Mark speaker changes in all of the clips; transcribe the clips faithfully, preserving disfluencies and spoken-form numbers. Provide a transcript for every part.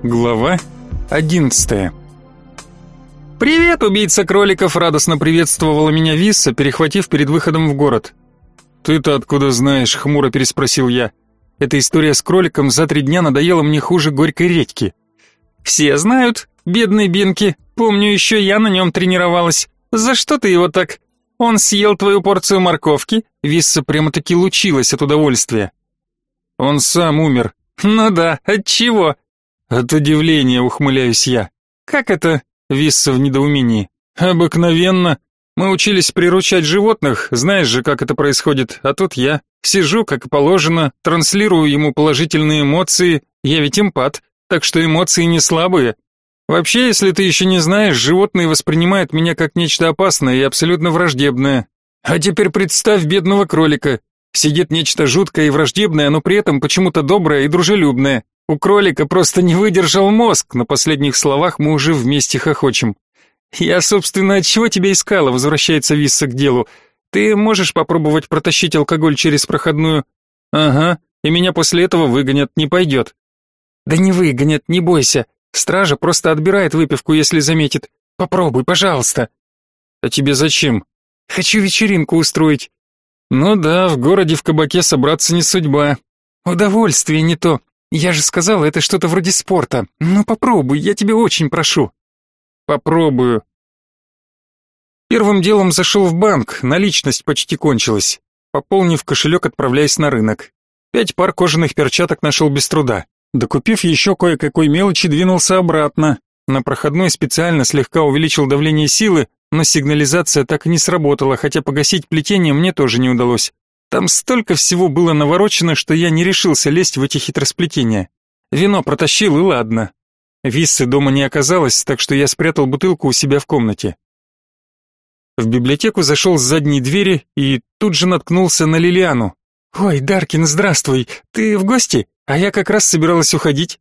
Speaker 1: Глава одиннадцатая. «Привет, убийца кроликов!» — радостно приветствовала меня Висса, перехватив перед выходом в город. «Ты-то откуда знаешь?» — хмуро переспросил я. Эта история с кроликом за три дня надоела мне хуже горькой редьки. «Все знают, бедный Бинки. Помню, еще я на нем тренировалась. За что ты его так? Он съел твою порцию морковки?» Висса прямо-таки лучилась от удовольствия. «Он сам умер». «Ну да, от чего?» «От удивления», — ухмыляюсь я. «Как это?» — Висса в недоумении. «Обыкновенно. Мы учились приручать животных, знаешь же, как это происходит, а тут я сижу, как и положено, транслирую ему положительные эмоции, я ведь эмпат, так что эмоции не слабые. Вообще, если ты еще не знаешь, животные воспринимают меня как нечто опасное и абсолютно враждебное. А теперь представь бедного кролика. Сидит нечто жуткое и враждебное, но при этом почему-то доброе и дружелюбное. У кролика просто не выдержал мозг, на последних словах мы уже вместе хохочем. Я, собственно, от чего тебя искала, возвращается Висса к делу. Ты можешь попробовать протащить алкоголь через проходную? Ага, и меня после этого выгонят, не пойдет. Да не выгонят, не бойся. Стража просто отбирает выпивку, если заметит. Попробуй, пожалуйста. А тебе зачем? Хочу вечеринку устроить. Ну да, в городе в кабаке собраться не судьба. Удовольствие не то. Я же сказала, это что-то вроде спорта. Ну попробуй, я тебя очень прошу. Попробую. Первым делом зашел в банк, наличность почти кончилась. Пополнив кошелек, отправляюсь на рынок. Пять пар кожаных перчаток нашел без труда. Докупив еще кое-какой мелочи, двинулся обратно. На проходной специально слегка увеличил давление силы, но сигнализация так и не сработала, хотя погасить плетение мне тоже не удалось. Там столько всего было наворочено, что я не решился лезть в эти хитросплетения. Вино протащил, и ладно. Виссы дома не оказалось, так что я спрятал бутылку у себя в комнате. В библиотеку зашел с задней двери и тут же наткнулся на Лилиану. «Ой, Даркин, здравствуй! Ты в гости? А я как раз собиралась уходить».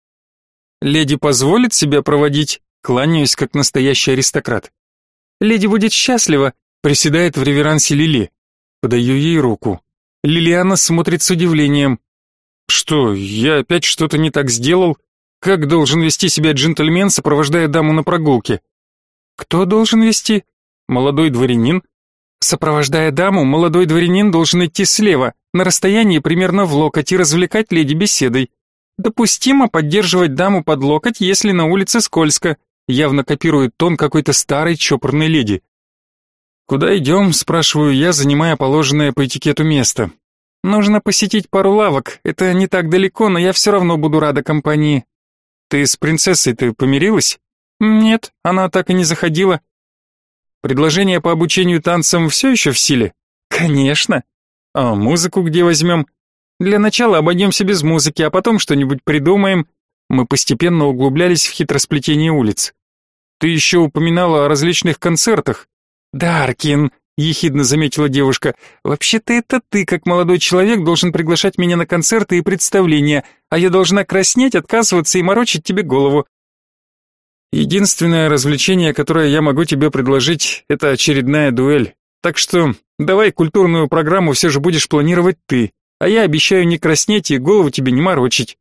Speaker 1: «Леди позволит себя проводить?» Кланяюсь, как настоящий аристократ. «Леди будет счастлива», приседает в реверансе Лили. Подаю ей руку. Лилиана смотрит с удивлением. «Что, я опять что-то не так сделал? Как должен вести себя джентльмен, сопровождая даму на прогулке?» «Кто должен вести?» «Молодой дворянин». «Сопровождая даму, молодой дворянин должен идти слева, на расстоянии примерно в локоть и развлекать леди беседой. Допустимо поддерживать даму под локоть, если на улице скользко», явно копирует тон какой-то старой чопорной леди. «Куда идем?» — спрашиваю я, занимая положенное по этикету место. «Нужно посетить пару лавок, это не так далеко, но я все равно буду рада компании». «Ты с принцессой-то помирилась?» «Нет, она так и не заходила». «Предложение по обучению танцам все еще в силе?» «Конечно». «А музыку где возьмем?» «Для начала обойдемся без музыки, а потом что-нибудь придумаем». Мы постепенно углублялись в хитросплетение улиц. «Ты еще упоминала о различных концертах». «Даркин», — ехидно заметила девушка, — «вообще-то это ты, как молодой человек, должен приглашать меня на концерты и представления, а я должна краснеть, отказываться и морочить тебе голову». «Единственное развлечение, которое я могу тебе предложить, это очередная дуэль. Так что давай культурную программу все же будешь планировать ты, а я обещаю не краснеть и голову тебе не морочить».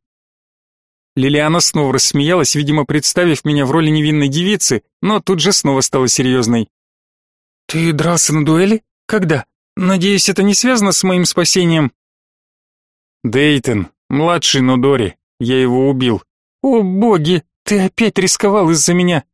Speaker 1: Лилиана снова рассмеялась, видимо, представив меня в роли невинной девицы, но тут же снова стала серьезной. «Ты дрался на дуэли? Когда? Надеюсь, это не связано с моим спасением?» «Дейтон, младший Нодори, я его убил». «О, боги, ты опять рисковал из-за меня».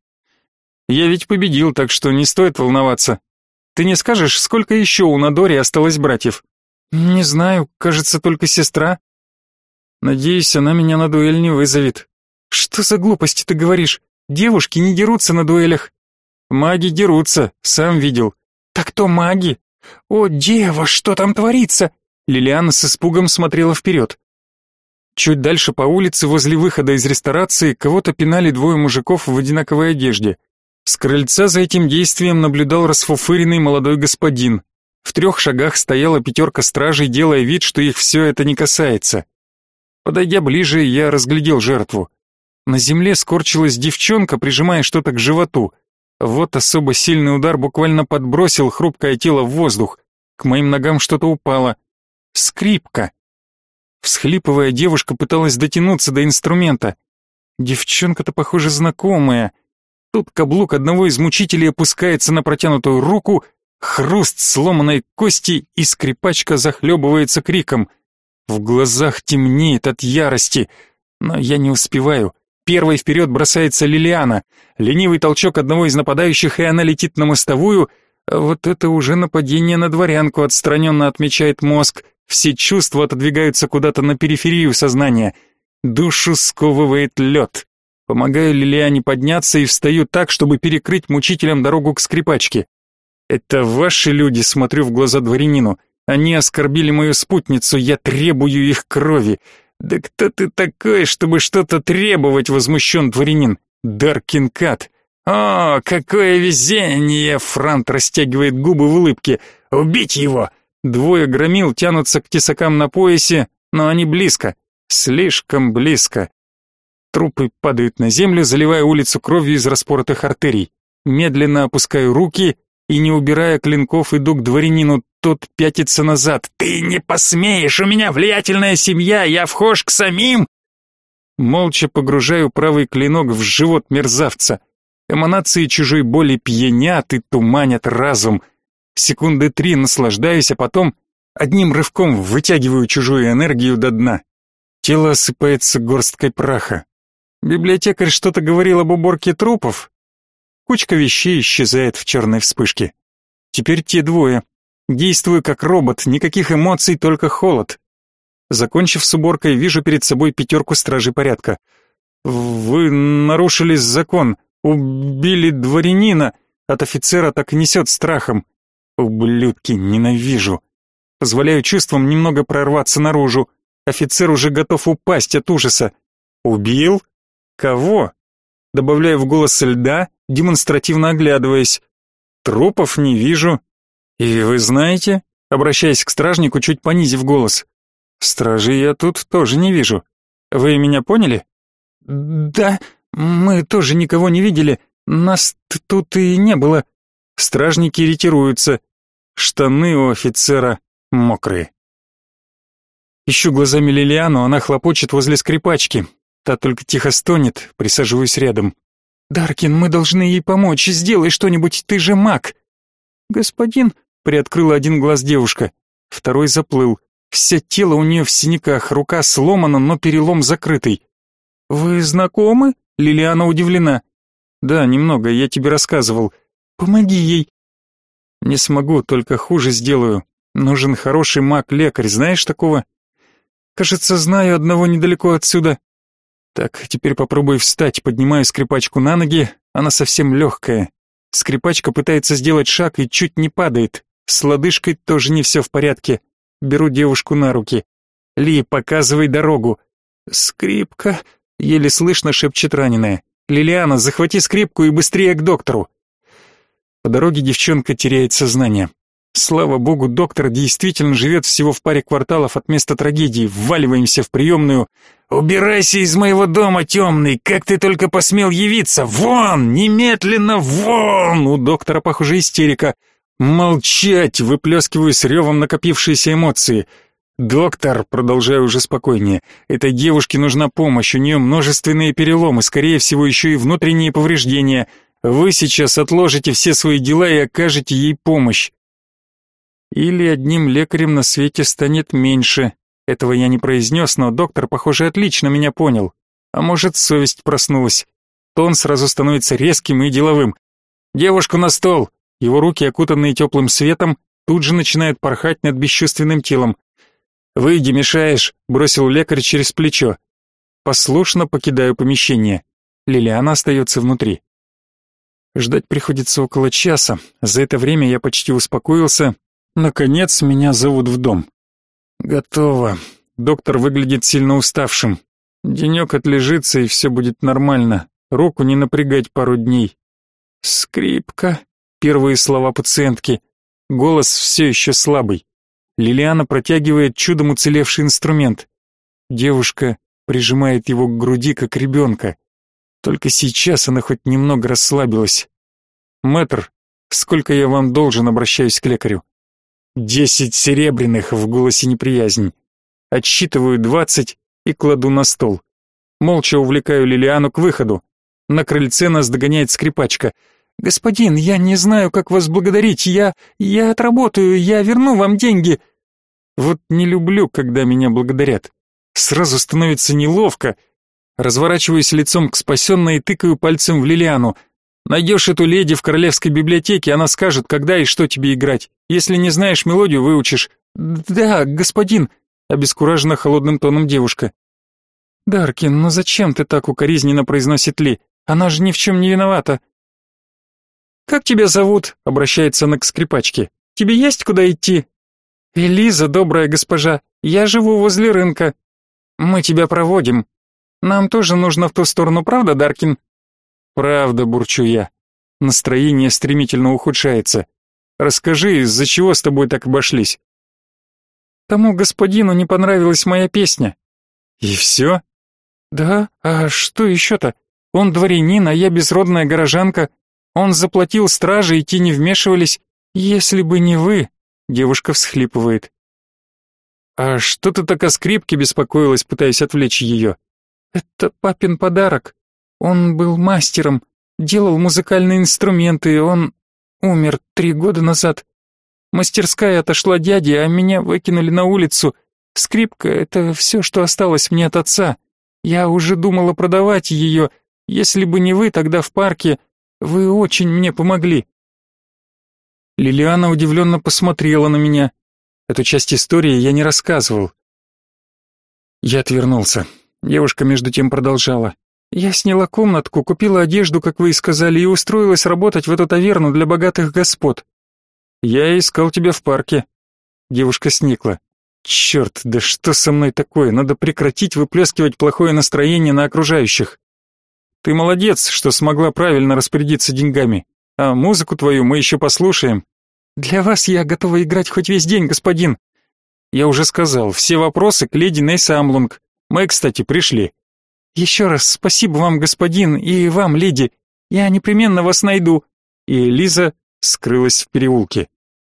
Speaker 1: «Я ведь победил, так что не стоит волноваться. Ты не скажешь, сколько еще у Нодори осталось братьев?» «Не знаю, кажется, только сестра». «Надеюсь, она меня на дуэль не вызовет». «Что за глупости ты говоришь? Девушки не дерутся на дуэлях». «Маги дерутся, сам видел». «Так кто маги?» «О, дева, что там творится?» Лилиана с испугом смотрела вперед. Чуть дальше по улице, возле выхода из ресторации, кого-то пинали двое мужиков в одинаковой одежде. С крыльца за этим действием наблюдал расфуфыренный молодой господин. В трех шагах стояла пятерка стражей, делая вид, что их все это не касается. Подойдя ближе, я разглядел жертву. На земле скорчилась девчонка, прижимая что-то к животу. Вот особо сильный удар буквально подбросил хрупкое тело в воздух. К моим ногам что-то упало. Скрипка. Всхлипывая, девушка пыталась дотянуться до инструмента. Девчонка-то, похоже, знакомая. Тут каблук одного из мучителей опускается на протянутую руку, хруст сломанной кости, и скрипачка захлебывается криком. В глазах темнеет от ярости, но я не успеваю. Первой вперед бросается Лилиана. Ленивый толчок одного из нападающих, и она летит на мостовую. А вот это уже нападение на дворянку, отстраненно отмечает мозг. Все чувства отодвигаются куда-то на периферию сознания. Душу сковывает лед. Помогаю Лилиане подняться и встаю так, чтобы перекрыть мучителям дорогу к скрипачке. «Это ваши люди», — смотрю в глаза дворянину. «Они оскорбили мою спутницу, я требую их крови». «Да кто ты такой, чтобы что-то требовать?» — возмущен дворянин. «Даркин Кат». «О, какое везение!» — Франт растягивает губы в улыбке. «Убить его!» Двое громил тянутся к тесакам на поясе, но они близко, слишком близко. Трупы падают на землю, заливая улицу кровью из распоротых артерий. Медленно опускаю руки и, не убирая клинков, иду к дворянину. Тот пятится назад. «Ты не посмеешь! У меня влиятельная семья! Я вхож к самим!» Молча погружаю правый клинок в живот мерзавца. Эманации чужой боли пьянят и туманят разум. Секунды три наслаждаюсь, а потом одним рывком вытягиваю чужую энергию до дна. Тело осыпается горсткой праха. Библиотекарь что-то говорил об уборке трупов. Кучка вещей исчезает в черной вспышке. Теперь те двое. Действую как робот, никаких эмоций, только холод. Закончив с уборкой, вижу перед собой пятерку стражей порядка. «Вы нарушили закон, убили дворянина», от офицера так и несет страхом. Ублюдки, ненавижу. Позволяю чувствам немного прорваться наружу. Офицер уже готов упасть от ужаса. «Убил? Кого?» Добавляю в голос льда, демонстративно оглядываясь. «Трупов не вижу». «И вы знаете?» Обращаясь к стражнику, чуть понизив голос. «Стражей я тут тоже не вижу. Вы меня поняли?» «Да, мы тоже никого не видели. Нас тут и не было». Стражники ретируются. Штаны у офицера мокрые. Ищу глазами Лилиану, она хлопочет возле скрипачки. Та только тихо стонет, присаживаюсь рядом. «Даркин, мы должны ей помочь, сделай что-нибудь, ты же маг!» «Господин...» — приоткрыла один глаз девушка, второй заплыл. Все тело у нее в синяках, рука сломана, но перелом закрытый. «Вы знакомы?» — Лилиана удивлена. «Да, немного, я тебе рассказывал. Помоги ей». «Не смогу, только хуже сделаю. Нужен хороший маг-лекарь, знаешь такого?» «Кажется, знаю одного недалеко отсюда». «Так, теперь попробуй встать, поднимаю скрипачку на ноги, она совсем легкая. Скрипачка пытается сделать шаг и чуть не падает. С лодыжкой тоже не все в порядке. Беру девушку на руки. Ли, показывай дорогу». «Скрипка», — еле слышно шепчет раненая. «Лилиана, захвати скрипку и быстрее к доктору». По дороге девчонка теряет сознание. Слава богу, доктор действительно живет всего в паре кварталов от места трагедии. Вваливаемся в приемную. «Убирайся из моего дома, темный! Как ты только посмел явиться! Вон! Немедленно вон!» У доктора, похоже, истерика. «Молчать!» — выплескиваю с ревом накопившиеся эмоции. «Доктор», — продолжаю уже спокойнее, — «этой девушке нужна помощь, у нее множественные переломы, скорее всего, еще и внутренние повреждения. Вы сейчас отложите все свои дела и окажете ей помощь». Или одним лекарем на свете станет меньше. Этого я не произнес, но доктор, похоже, отлично меня понял. А может, совесть проснулась. Тон сразу становится резким и деловым. «Девушку на стол!» Его руки, окутанные теплым светом, тут же начинают порхать над бесчувственным телом. «Выйди, мешаешь», — бросил лекарь через плечо. Послушно покидаю помещение. Лилиана остается внутри. Ждать приходится около часа. За это время я почти успокоился. Наконец, меня зовут в дом. Готово. Доктор выглядит сильно уставшим. Денек отлежится, и все будет нормально. Руку не напрягать пару дней. «Скрипка», — первые слова пациентки. Голос все еще слабый. Лилиана протягивает чудом уцелевший инструмент. Девушка прижимает его к груди, как ребенка. Только сейчас она хоть немного расслабилась. «Мэтр, сколько я вам должен?» — обращаюсь к лекарю. «Десять серебряных», — в голосе неприязнь. Отсчитываю двадцать и кладу на стол. Молча увлекаю Лилиану к выходу. На крыльце нас догоняет скрипачка. «Господин, я не знаю, как вас благодарить. Я... я отработаю, я верну вам деньги». Вот не люблю, когда меня благодарят. Сразу становится неловко. Разворачиваюсь лицом к спасенной и тыкаю пальцем в Лилиану. «Найдешь эту леди в королевской библиотеке, она скажет, когда и что тебе играть. Если не знаешь мелодию, выучишь». «Да, господин», — обескуражена холодным тоном девушка. «Даркин, ну зачем ты так укоризненно?» — произносит Ли. «Она же ни в чем не виновата». «Как тебя зовут?» — обращается она к скрипачке. «Тебе есть куда идти?» «Элиза, добрая госпожа, я живу возле рынка. Мы тебя проводим. Нам тоже нужно в ту сторону, правда, Даркин?» «Правда», — бурчу я. Настроение стремительно ухудшается. «Расскажи, из-за чего с тобой так обошлись?» «Тому господину не понравилась моя песня». «И все?» «Да, а что еще-то? Он дворянин, а я безродная горожанка. Он заплатил страже, и те не вмешивались. Если бы не вы...» Девушка всхлипывает. «А что ты так о скрипке беспокоилась, пытаясь отвлечь ее?» «Это папин подарок. Он был мастером, делал музыкальные инструменты, он умер три года назад. Мастерская отошла дяде, а меня выкинули на улицу. Скрипка — это все, что осталось мне от отца. Я уже думала продавать ее. Если бы не вы тогда в парке, вы очень мне помогли». Лилиана удивленно посмотрела на меня. Эту часть истории я не рассказывал. Я отвернулся. Девушка между тем продолжала. «Я сняла комнатку, купила одежду, как вы и сказали, и устроилась работать в эту таверну для богатых господ». «Я искал тебя в парке». Девушка сникла. «Черт, да что со мной такое? Надо прекратить выплескивать плохое настроение на окружающих. Ты молодец, что смогла правильно распорядиться деньгами. А музыку твою мы еще послушаем». «Для вас я готова играть хоть весь день, господин». «Я уже сказал, все вопросы к леди Нейс Амлунг. Мы, кстати, пришли». «Еще раз спасибо вам, господин, и вам, леди. Я непременно вас найду». И Лиза скрылась в переулке.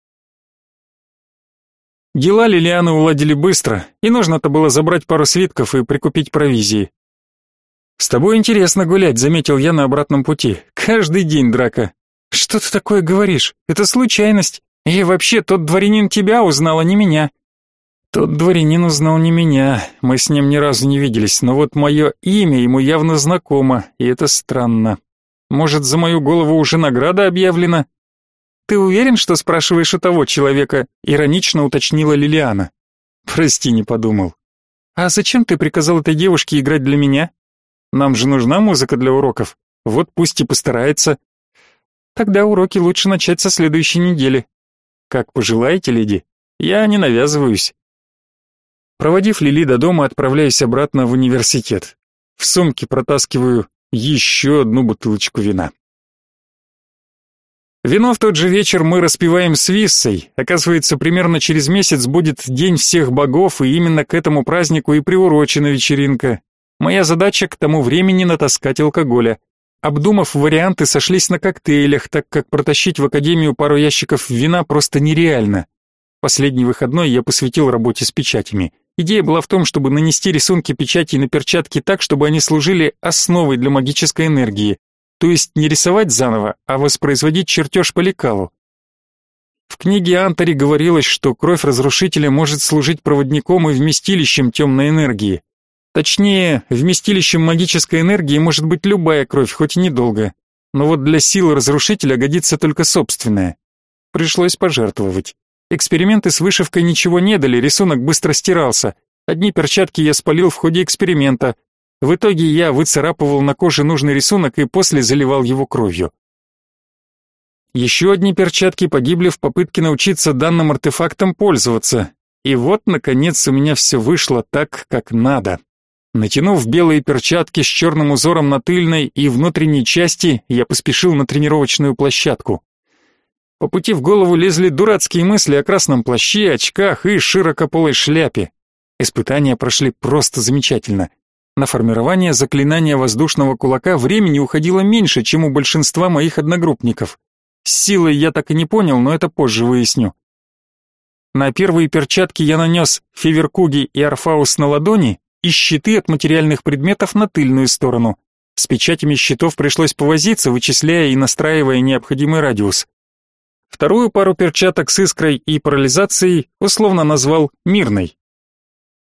Speaker 1: Дела Лилианы уладили быстро, и нужно-то было забрать пару свитков и прикупить провизии. «С тобой интересно гулять», — заметил я на обратном пути. «Каждый день драка». «Что ты такое говоришь? Это случайность. И вообще, тот дворянин тебя узнал, а не меня». «Тот дворянин узнал не меня. Мы с ним ни разу не виделись, но вот мое имя ему явно знакомо, и это странно. Может, за мою голову уже награда объявлена?» «Ты уверен, что спрашиваешь у того человека?» — иронично уточнила Лилиана. «Прости, не подумал». «А зачем ты приказал этой девушке играть для меня? Нам же нужна музыка для уроков. Вот пусть и постарается». «Тогда уроки лучше начать со следующей недели». «Как пожелаете, леди. Я не навязываюсь». Проводив Лили до дома, отправляюсь обратно в университет. В сумке протаскиваю еще одну бутылочку вина. Вино в тот же вечер мы распиваем с Виссой. Оказывается, примерно через месяц будет День всех богов, и именно к этому празднику и приурочена вечеринка. Моя задача к тому времени натаскать алкоголя. Обдумав варианты, сошлись на коктейлях, так как протащить в академию пару ящиков вина просто нереально. Последний выходной я посвятил работе с печатями. Идея была в том, чтобы нанести рисунки печатей на перчатки так, чтобы они служили основой для магической энергии. То есть не рисовать заново, а воспроизводить чертеж по лекалу. В книге Антари говорилось, что кровь разрушителя может служить проводником и вместилищем темной энергии. Точнее, вместилищем магической энергии может быть любая кровь, хоть и недолго. Но вот для силы разрушителя годится только собственная. Пришлось пожертвовать. Эксперименты с вышивкой ничего не дали, рисунок быстро стирался. Одни перчатки я спалил в ходе эксперимента. В итоге я выцарапывал на коже нужный рисунок и после заливал его кровью. Еще одни перчатки погибли в попытке научиться данным артефактом пользоваться. И вот, наконец, у меня все вышло так, как надо. Натянув белые перчатки с черным узором на тыльной и внутренней части, я поспешил на тренировочную площадку. По пути в голову лезли дурацкие мысли о красном плаще, очках и широкополой шляпе. Испытания прошли просто замечательно. На формирование заклинания воздушного кулака времени уходило меньше, чем у большинства моих одногруппников. С силой я так и не понял, но это позже выясню. На первые перчатки я нанес феверкуги и орфаус на ладони и щиты от материальных предметов на тыльную сторону. С печатями щитов пришлось повозиться, вычисляя и настраивая необходимый радиус. Вторую пару перчаток с искрой и парализацией условно назвал мирной.